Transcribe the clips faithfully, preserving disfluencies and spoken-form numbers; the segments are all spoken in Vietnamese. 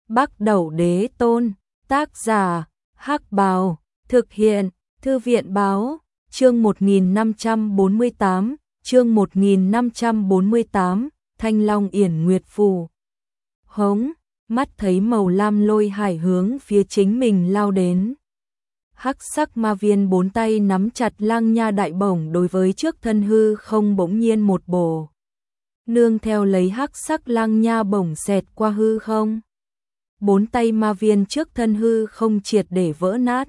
Bắc Đẩu Đế Tôn, tác giả, Hắc Bào, thực hiện, Thư viện Báo, chương một nghìn năm trăm bốn mươi tám, chương một nghìn năm trăm bốn mươi tám, Thanh Long Yển Nguyệt Phù. Hống, mắt thấy màu lam lôi hải hướng phía chính mình lao đến. Hắc sắc ma viên bốn tay nắm chặt lang nha đại bổng đối với trước thân hư không bỗng nhiên một bổ. Nương theo lấy hắc sắc lang nha bổng xẹt qua hư không. Bốn tay ma viên trước thân hư không triệt để vỡ nát.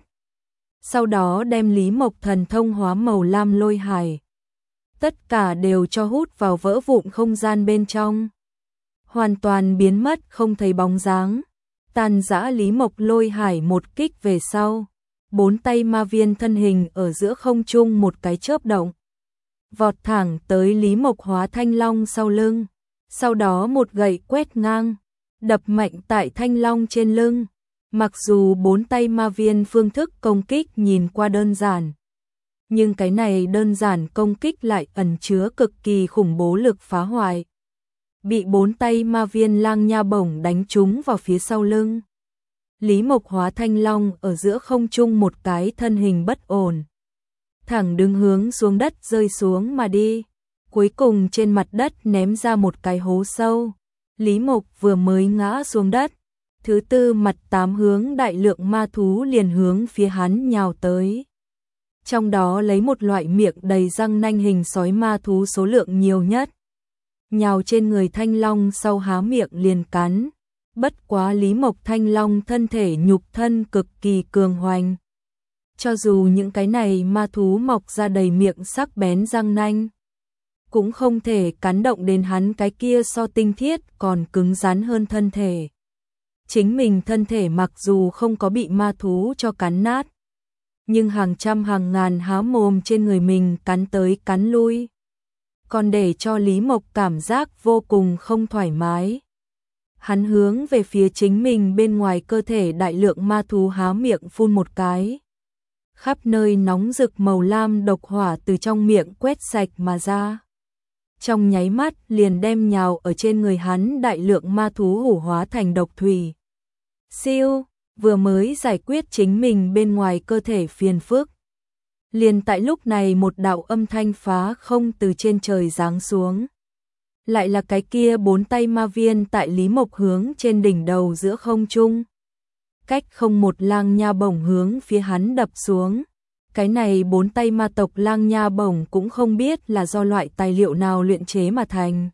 Sau đó đem Lý Mộc thần thông hóa màu lam lôi hải. Tất cả đều cho hút vào vỡ vụn không gian bên trong. Hoàn toàn biến mất không thấy bóng dáng. Tàn dã Lý Mộc lôi hải một kích về sau. Bốn tay ma viên thân hình ở giữa không trung một cái chớp động. Vọt thẳng tới Lý Mộc hóa thanh long sau lưng. Sau đó một gậy quét ngang. Đập mạnh tại thanh long trên lưng. Mặc dù bốn tay ma viên phương thức công kích nhìn qua đơn giản. Nhưng cái này đơn giản công kích lại ẩn chứa cực kỳ khủng bố lực phá hoại. Bị bốn tay ma viên lang nha bổng đánh trúng vào phía sau lưng. Lý Mộc hóa thanh long ở giữa không trung một cái thân hình bất ổn. Thẳng đứng hướng xuống đất rơi xuống mà đi. Cuối cùng trên mặt đất ném ra một cái hố sâu. Lý Mộc vừa mới ngã xuống đất. Thứ tư mặt tám hướng đại lượng ma thú liền hướng phía hắn nhào tới. Trong đó lấy một loại miệng đầy răng nanh hình sói ma thú số lượng nhiều nhất. Nhào trên người thanh long sau há miệng liền cắn. Bất quá Lý Mộc thanh long thân thể nhục thân cực kỳ cường hoành. Cho dù những cái này ma thú mọc ra đầy miệng sắc bén răng nanh. Cũng không thể cắn động đến hắn cái kia so tinh thiết còn cứng rắn hơn thân thể. Chính mình thân thể mặc dù không có bị ma thú cho cắn nát. Nhưng hàng trăm hàng ngàn há mồm trên người mình cắn tới cắn lui. Còn để cho Lý Mộc cảm giác vô cùng không thoải mái. Hắn hướng về phía chính mình bên ngoài cơ thể đại lượng ma thú há miệng phun một cái. Khắp nơi nóng rực màu lam độc hỏa từ trong miệng quét sạch mà ra. Trong nháy mắt liền đem nhào ở trên người hắn đại lượng ma thú hủ hóa thành độc thủy. Siêu, vừa mới giải quyết chính mình bên ngoài cơ thể phiền phức. Liền tại lúc này một đạo âm thanh phá không từ trên trời giáng xuống. Lại là cái kia bốn tay ma viên tại Lý Mộc hướng trên đỉnh đầu giữa không trung. Cách không một lang nha bổng hướng phía hắn đập xuống. Cái này bốn tay ma tộc lang nha bổng cũng không biết là do loại tài liệu nào luyện chế mà thành.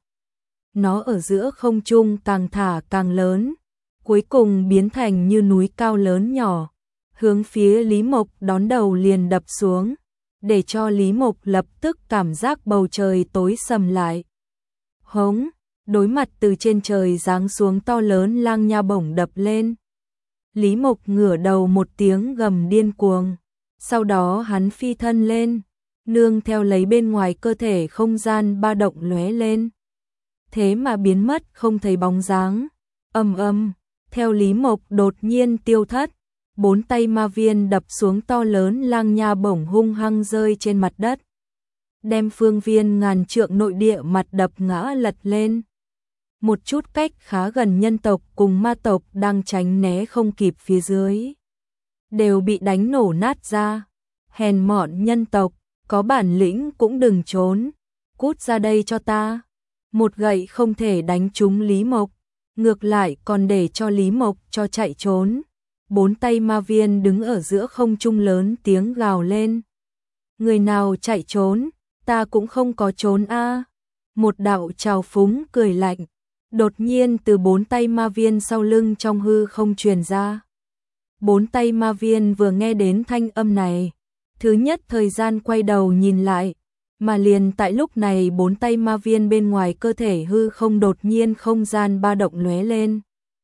Nó ở giữa không trung càng thả càng lớn. Cuối cùng biến thành như núi cao lớn nhỏ. Hướng phía Lý Mộc đón đầu liền đập xuống. Để cho Lý Mộc lập tức cảm giác bầu trời tối sầm lại. Hống, đối mặt từ trên trời giáng xuống to lớn lang nha bổng đập lên. Lý Mộc ngửa đầu một tiếng gầm điên cuồng. Sau đó hắn phi thân lên, nương theo lấy bên ngoài cơ thể không gian ba động lóe lên. Thế mà biến mất không thấy bóng dáng. Ầm ầm, theo Lý Mộc đột nhiên tiêu thất, bốn tay ma viên đập xuống to lớn lang nha bổng hung hăng rơi trên mặt đất. Đem phương viên ngàn trượng nội địa mặt đập ngã lật lên. Một chút cách khá gần nhân tộc cùng ma tộc đang tránh né không kịp phía dưới. Đều bị đánh nổ nát ra. Hèn mọn nhân tộc, có bản lĩnh cũng đừng trốn. Cút ra đây cho ta. Một gậy không thể đánh trúng Lý Mộc. Ngược lại còn để cho Lý Mộc cho chạy trốn. Bốn tay ma viên đứng ở giữa không trung lớn tiếng gào lên. Người nào chạy trốn, ta cũng không có trốn a. Một đạo trào phúng cười lạnh. Đột nhiên từ bốn tay ma viên sau lưng trong hư không truyền ra. Bốn tay ma viên vừa nghe đến thanh âm này. Thứ nhất thời gian quay đầu nhìn lại. Mà liền tại lúc này bốn tay ma viên bên ngoài cơ thể hư không đột nhiên không gian ba động lóe lên.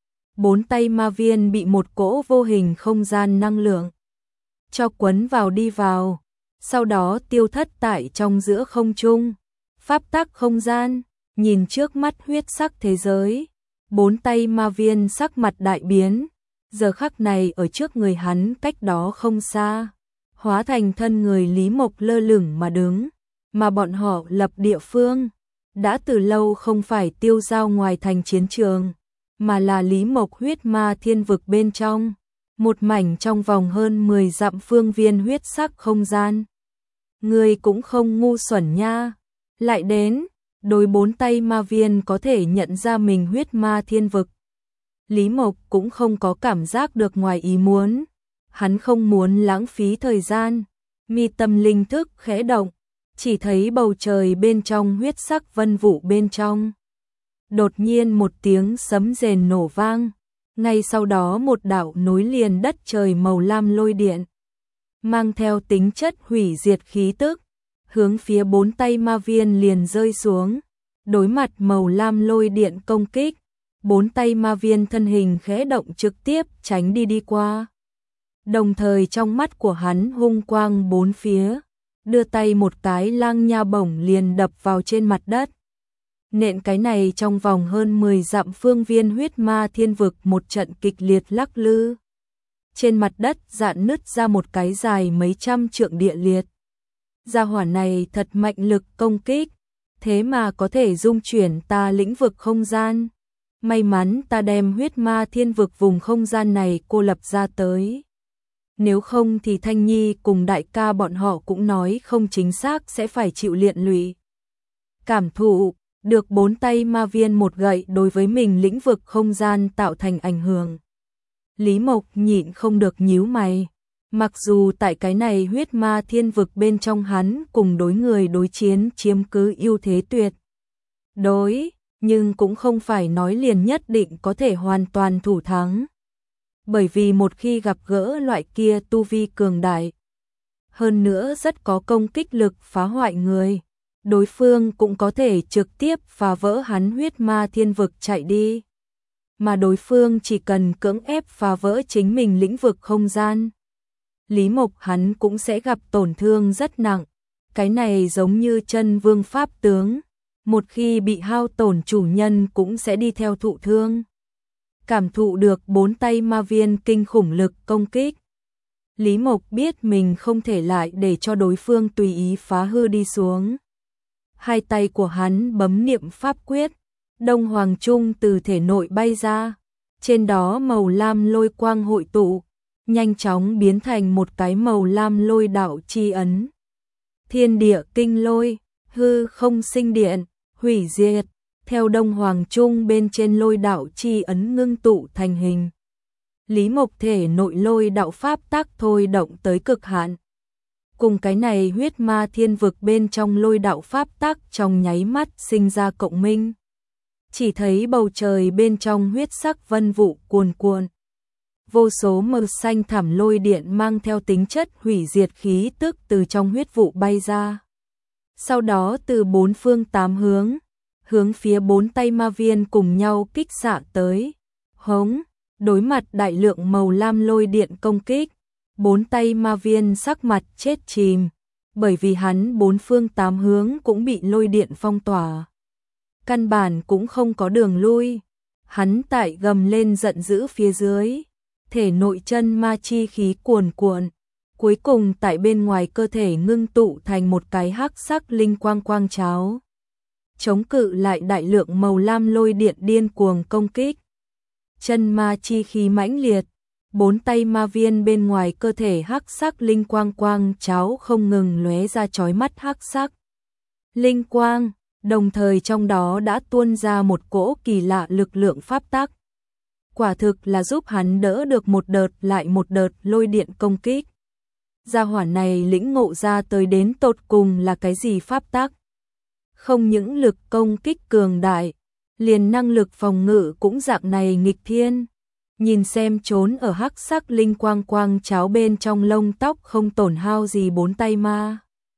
Bốn tay ma viên bị một cỗ vô hình không gian năng lượng cho quấn vào đi vào. Sau đó tiêu thất tại trong giữa không trung. Pháp tắc không gian, nhìn trước mắt huyết sắc thế giới. Bốn tay ma viên sắc mặt đại biến. Giờ khắc này ở trước người hắn cách đó không xa. Hóa thành thân người Lý Mộc lơ lửng mà đứng. Mà bọn họ lập địa phương. Đã từ lâu không phải tiêu giao ngoài thành chiến trường. mà là Lý Mộc huyết ma thiên vực bên trong, một mảnh trong vòng hơn mười dặm phương viên huyết sắc không gian. Người cũng không ngu xuẩn nha, lại đến, đối bốn tay ma viên có thể nhận ra mình huyết ma thiên vực. Lý Mộc cũng không có cảm giác được ngoài ý muốn, hắn không muốn lãng phí thời gian, mi tâm linh thức khẽ động, chỉ thấy bầu trời bên trong huyết sắc vân vụ bên trong. Đột nhiên một tiếng sấm rền nổ vang, ngay sau đó một đạo nối liền đất trời màu lam lôi điện, mang theo tính chất hủy diệt khí tức, hướng phía bốn tay ma viên liền rơi xuống, đối mặt màu lam lôi điện công kích, bốn tay ma viên thân hình khẽ động trực tiếp tránh đi đi qua. Đồng thời trong mắt của hắn hung quang bốn phía, đưa tay một cái lang nha bổng liền đập vào trên mặt đất. Nện cái này trong vòng hơn mười dặm phương viên huyết ma thiên vực một trận kịch liệt lắc lư. Trên mặt đất dạn nứt ra một cái dài mấy trăm trượng địa liệt. Gia hỏa này thật mạnh lực công kích, thế mà có thể dung chuyển ta lĩnh vực không gian. May mắn ta đem huyết ma thiên vực vùng không gian này cô lập ra tới. Nếu không thì Thanh Nhi cùng đại ca bọn họ cũng nói không chính xác sẽ phải chịu liện lụy. Cảm thụ được bốn tay ma viên một gậy đối với mình lĩnh vực không gian tạo thành ảnh hưởng. Lý Mộc nhịn không được nhíu mày. Mặc dù tại cái này huyết ma thiên vực bên trong hắn cùng đối người đối chiến chiếm cứ ưu thế tuyệt đối, nhưng cũng không phải nói liền nhất định có thể hoàn toàn thủ thắng. Bởi vì một khi gặp gỡ loại kia tu vi cường đại, hơn nữa rất có công kích lực phá hoại người, đối phương cũng có thể trực tiếp phá vỡ hắn huyết ma thiên vực chạy đi. Mà đối phương chỉ cần cưỡng ép phá vỡ chính mình lĩnh vực không gian, Lý Mộc hắn cũng sẽ gặp tổn thương rất nặng. Cái này giống như chân vương pháp tướng, một khi bị hao tổn chủ nhân cũng sẽ đi theo thụ thương. Cảm thụ được bốn tay ma viên kinh khủng lực công kích, Lý Mộc biết mình không thể lại để cho đối phương tùy ý phá hư đi xuống. Hai tay của hắn bấm niệm pháp quyết, Đông Hoàng Trung từ thể nội bay ra, trên đó màu lam lôi quang hội tụ, nhanh chóng biến thành một cái màu lam lôi đạo chi ấn. Thiên địa kinh lôi, hư không sinh điện, hủy diệt, theo Đông Hoàng Trung bên trên lôi đạo chi ấn ngưng tụ thành hình. Lý Mộc thể nội lôi đạo pháp tác thôi động tới cực hạn. Cùng cái này huyết ma thiên vực bên trong lôi đạo pháp tác trong nháy mắt sinh ra cộng minh. Chỉ thấy bầu trời bên trong huyết sắc vân vụ cuồn cuộn. Vô số màu xanh thẳm lôi điện mang theo tính chất hủy diệt khí tức từ trong huyết vụ bay ra. Sau đó từ bốn phương tám hướng, hướng phía bốn tay ma viên cùng nhau kích xạ tới. Hống, đối mặt đại lượng màu lam lôi điện công kích, bốn tay ma viên sắc mặt chết chìm, bởi vì hắn bốn phương tám hướng cũng bị lôi điện phong tỏa. Căn bản cũng không có đường lui, hắn tại gầm lên giận dữ phía dưới, thể nội chân ma chi khí cuồn cuộn, cuối cùng tại bên ngoài cơ thể ngưng tụ thành một cái hắc sắc linh quang quang cháo, chống cự lại đại lượng màu lam lôi điện điên cuồng công kích. Chân ma chi khí mãnh liệt, bốn tay ma viên bên ngoài cơ thể hắc sắc linh quang quang cháo không ngừng lóe ra chói mắt hắc sắc linh quang, đồng thời trong đó đã tuôn ra một cỗ kỳ lạ lực lượng pháp tắc. Quả thực là giúp hắn đỡ được một đợt lại một đợt lôi điện công kích. Gia hỏa này lĩnh ngộ ra tới đến tột cùng là cái gì pháp tắc. Không những lực công kích cường đại, liền năng lực phòng ngự cũng dạng này nghịch thiên. Nhìn xem trốn ở hắc sắc linh quang quang cháo bên trong lông tóc không tổn hao gì bốn tay ma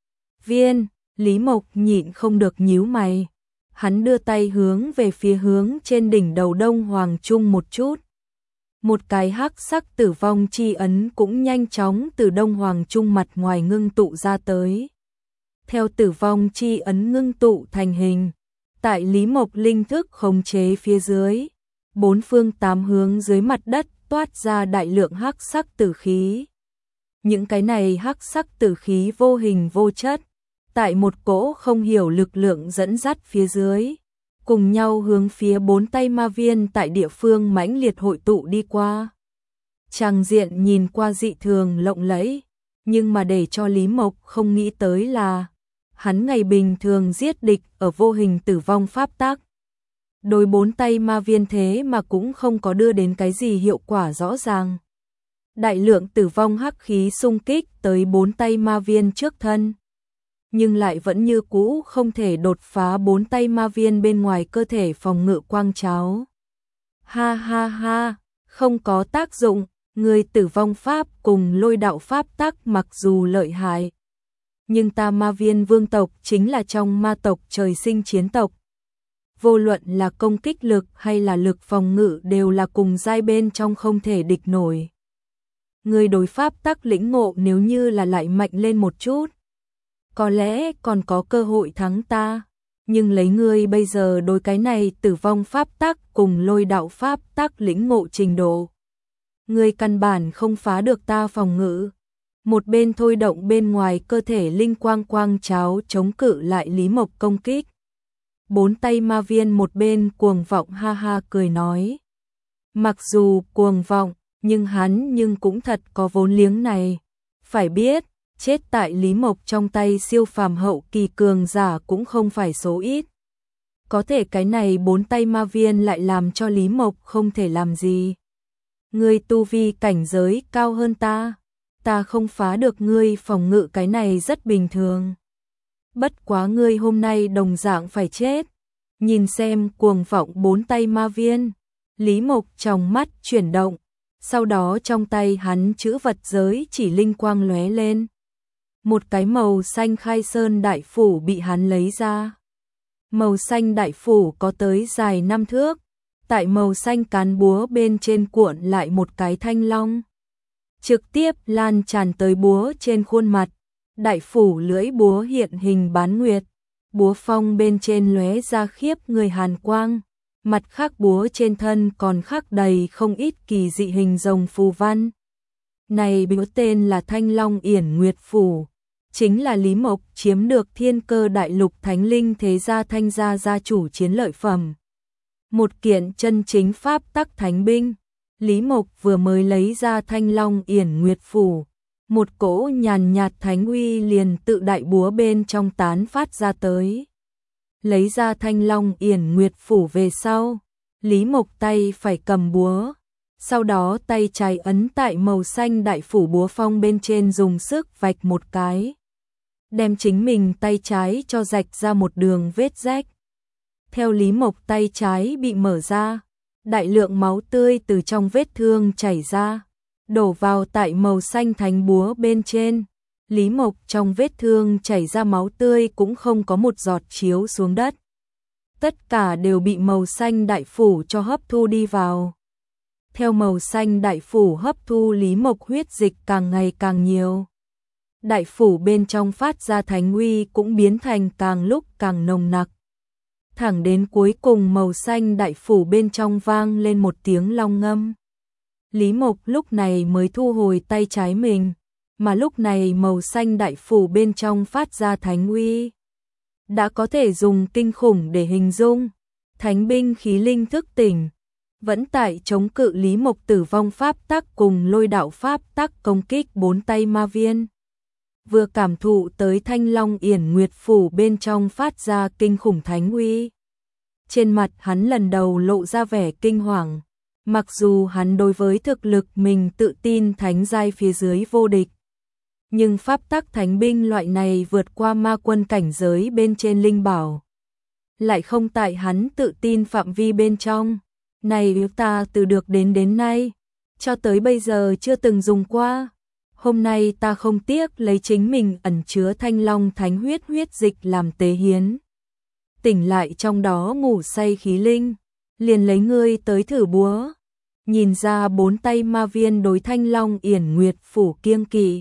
viên, Lý Mộc nhịn không được nhíu mày. Hắn đưa tay hướng về phía hướng trên đỉnh đầu Đông Hoàng Trung một chút. Một cái hắc sắc tử vong chi ấn cũng nhanh chóng từ Đông Hoàng Trung mặt ngoài ngưng tụ ra tới. Theo tử vong chi ấn ngưng tụ thành hình, tại Lý Mộc linh thức khống chế phía dưới, bốn phương tám hướng dưới mặt đất toát ra đại lượng hắc sắc tử khí. Những cái này hắc sắc tử khí vô hình vô chất, tại một cỗ không hiểu lực lượng dẫn dắt phía dưới, cùng nhau hướng phía bốn tay ma viên tại địa phương mãnh liệt hội tụ đi qua. Tràng diện nhìn qua dị thường lộng lẫy, nhưng mà để cho Lý Mộc không nghĩ tới là hắn ngày bình thường giết địch ở vô hình tử vong pháp tắc. Đối bốn tay ma viên thế mà cũng không có đưa đến cái gì hiệu quả rõ ràng. Đại lượng tử vong hắc khí xung kích tới bốn tay ma viên trước thân, nhưng lại vẫn như cũ không thể đột phá bốn tay ma viên bên ngoài cơ thể phòng ngự quang cháo. Ha ha ha, không có tác dụng, người tử vong pháp cùng lôi đạo pháp tắc mặc dù lợi hại, nhưng ta ma viên vương tộc chính là trong ma tộc trời sinh chiến tộc. Vô luận là công kích lực hay là lực phòng ngự đều là cùng giai bên trong không thể địch nổi. Người đối pháp tắc lĩnh ngộ nếu như là lại mạnh lên một chút, có lẽ còn có cơ hội thắng ta, nhưng lấy ngươi bây giờ đối cái này tử vong pháp tắc cùng lôi đạo pháp tắc lĩnh ngộ trình độ, ngươi căn bản không phá được ta phòng ngự. Một bên thôi động bên ngoài cơ thể linh quang quang cháo chống cự lại Lý Mộc công kích. Bốn tay ma viên một bên cuồng vọng ha ha cười nói. Mặc dù cuồng vọng, nhưng hắn nhưng cũng thật có vốn liếng này. Phải biết, chết tại Lý Mộc trong tay siêu phàm hậu kỳ cường giả cũng không phải số ít. Có thể cái này bốn tay ma viên lại làm cho Lý Mộc không thể làm gì. Ngươi tu vi cảnh giới cao hơn ta, ta không phá được ngươi phòng ngự cái này rất bình thường. Bất quá ngươi hôm nay đồng dạng phải chết. Nhìn xem cuồng vọng bốn tay ma viên, Lý Mộc trong mắt chuyển động, sau đó trong tay hắn chữ vật giới chỉ linh quang lóe lên. Một cái màu xanh khai sơn đại phủ bị hắn lấy ra. Màu xanh đại phủ có tới dài năm thước, tại màu xanh cán búa bên trên cuộn lại một cái thanh long. Trực tiếp lan tràn tới búa trên khuôn mặt, đại phủ lưỡi búa hiện hình bán nguyệt. Búa phong bên trên lóe ra khiếp người hàn quang, mặt khác búa trên thân còn khắc đầy không ít kỳ dị hình rồng phù văn. Này búa tên là Thanh Long Yển Nguyệt Phủ, chính là Lý Mộc chiếm được Thiên Cơ Đại Lục Thánh Linh thế gia Thanh gia gia chủ chiến lợi phẩm. Một kiện chân chính pháp tắc thánh binh, Lý Mộc vừa mới lấy ra Thanh Long Yển Nguyệt Phủ. Một cỗ nhàn nhạt thánh uy liền tự đại búa bên trong tán phát ra tới. Lấy ra Thanh Long Yển Nguyệt Phủ về sau, Lý Mộc tay phải cầm búa, sau đó tay trái ấn tại màu xanh đại phủ búa phong bên trên dùng sức vạch một cái, đem chính mình tay trái cho rạch ra một đường vết rách. Theo Lý Mộc tay trái bị mở ra, đại lượng máu tươi từ trong vết thương chảy ra, đổ vào tại màu xanh thánh búa bên trên. Lý Mộc trong vết thương chảy ra máu tươi cũng không có một giọt chiếu xuống đất. Tất cả đều bị màu xanh đại phủ cho hấp thu đi vào. Theo màu xanh đại phủ hấp thu Lý Mộc huyết dịch càng ngày càng nhiều. Đại phủ bên trong phát ra thánh uy cũng biến thành càng lúc càng nồng nặc. Thẳng đến cuối cùng màu xanh đại phủ bên trong vang lên một tiếng long ngâm. Lý Mộc lúc này mới thu hồi tay trái mình, mà lúc này màu xanh đại phủ bên trong phát ra thánh uy. Đã có thể dùng kinh khủng để hình dung, thánh binh khí linh thức tỉnh, vẫn tại chống cự Lý Mộc tử vong pháp tắc cùng lôi đạo pháp tắc công kích bốn tay ma viên. Vừa cảm thụ tới Thanh Long Yển Nguyệt Phủ bên trong phát ra kinh khủng thánh uy. Trên mặt hắn lần đầu lộ ra vẻ kinh hoàng. Mặc dù hắn đối với thực lực mình tự tin thánh giai phía dưới vô địch, nhưng pháp tắc thánh binh loại này vượt qua ma quân cảnh giới bên trên linh bảo, lại không tại hắn tự tin phạm vi bên trong. Này ta từ được đến đến nay, cho tới bây giờ chưa từng dùng qua. Hôm nay ta không tiếc lấy chính mình ẩn chứa Thanh Long thánh huyết huyết dịch làm tế hiến. Tỉnh lại trong đó ngủ say khí linh, liền lấy ngươi tới thử búa. Nhìn ra bốn tay ma viên đối Thanh Long Yển Nguyệt Phủ kiêng kỵ.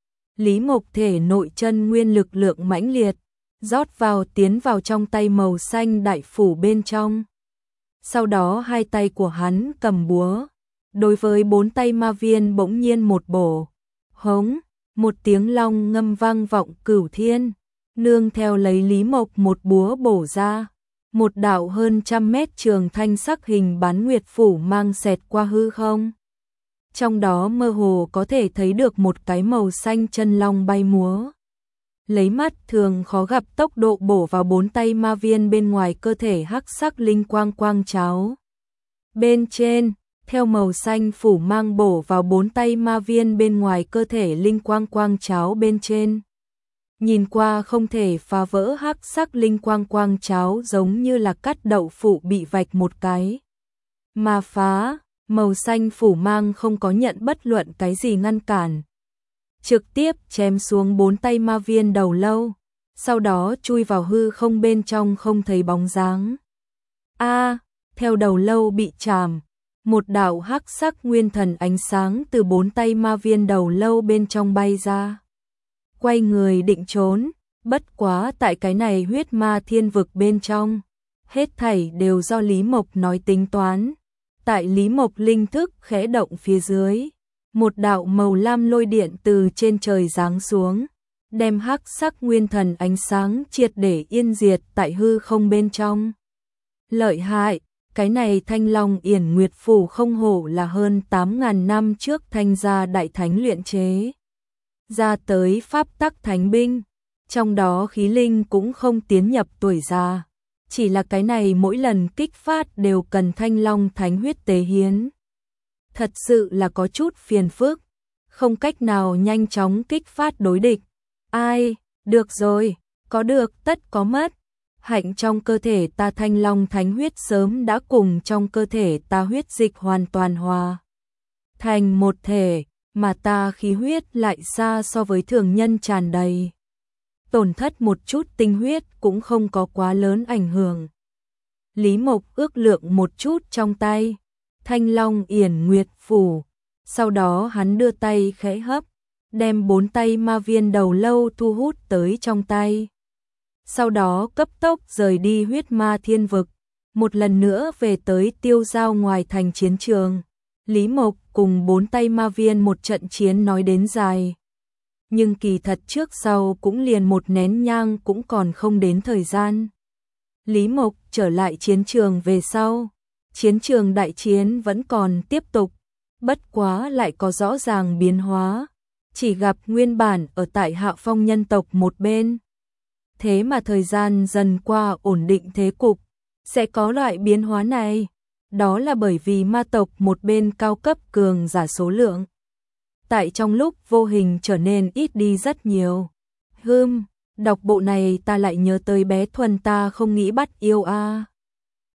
Lý Mộc thể nội chân nguyên lực lượng mãnh liệt, rót vào tiến vào trong tay màu xanh đại phủ bên trong. Sau đó hai tay của hắn cầm búa, đối với bốn tay ma viên bỗng nhiên một bổ. Hống, một tiếng long ngâm vang vọng cửu thiên, nương theo lấy Lý Mộc một búa bổ ra. Một đạo hơn trăm mét trường thanh sắc hình bán nguyệt phủ mang xẹt qua hư không. Trong đó mơ hồ có thể thấy được một cái màu xanh chân long bay múa. Lấy mắt thường khó gặp tốc độ bổ vào bốn tay ma viên bên ngoài cơ thể hắc sắc linh quang quang cháo. Bên trên, theo màu xanh phủ mang bổ vào bốn tay ma viên bên ngoài cơ thể linh quang quang cháo bên trên. Nhìn qua không thể phá vỡ hắc sắc linh quang quang cháo giống như là cắt đậu phụ bị vạch một cái. Mà phá, màu xanh phủ mang không có nhận bất luận cái gì ngăn cản. Trực tiếp chém xuống bốn tay ma viên đầu lâu, sau đó chui vào hư không bên trong không thấy bóng dáng. A, theo đầu lâu bị chạm, một đạo hắc sắc nguyên thần ánh sáng từ bốn tay ma viên đầu lâu bên trong bay ra. Quay người định trốn, bất quá tại cái này huyết ma thiên vực bên trong, hết thảy đều do Lý Mộc nói tính toán. Tại Lý Mộc linh thức khẽ động phía dưới, một đạo màu lam lôi điện từ trên trời giáng xuống, đem hắc sắc nguyên thần ánh sáng triệt để yên diệt tại hư không bên trong. Lợi hại, cái này Thanh Long Yển Nguyệt Phủ không hổ là hơn tám ngàn năm trước Thanh gia đại thánh luyện chế ra tới pháp tắc thánh binh, trong đó khí linh cũng không tiến nhập tuổi già, chỉ là cái này mỗi lần kích phát đều cần Thanh Long thánh huyết tế hiến. Thật sự là có chút phiền phức, không cách nào nhanh chóng kích phát đối địch. Ai, được rồi, có được tất có mất. Hạnh trong cơ thể ta Thanh Long thánh huyết sớm đã cùng trong cơ thể ta huyết dịch hoàn toàn hòa thành một thể, mà ta khí huyết lại xa so với thường nhân tràn đầy. Tổn thất một chút tinh huyết cũng không có quá lớn ảnh hưởng. Lý Mộc ước lượng một chút trong tay Thanh Long Yển Nguyệt Phủ, sau đó hắn đưa tay khẽ hấp, đem bốn tay ma viên đầu lâu thu hút tới trong tay. Sau đó cấp tốc rời đi huyết ma thiên vực, một lần nữa về tới tiêu giao ngoài thành chiến trường. Lý Mộc cùng bốn tay ma viên một trận chiến nói đến dài, nhưng kỳ thật trước sau cũng liền một nén nhang cũng còn không đến thời gian. Lý Mộc trở lại chiến trường về sau, chiến trường đại chiến vẫn còn tiếp tục, bất quá lại có rõ ràng biến hóa, chỉ gặp nguyên bản ở tại Hạ Phong nhân tộc một bên. Thế mà thời gian dần qua ổn định thế cục, sẽ có loại biến hóa này, đó là bởi vì ma tộc một bên cao cấp cường giả số lượng. Tại trong lúc vô hình trở nên ít đi rất nhiều. Hừm, đọc bộ này ta lại nhớ tới bé Thuần ta không nghĩ bắt yêu a.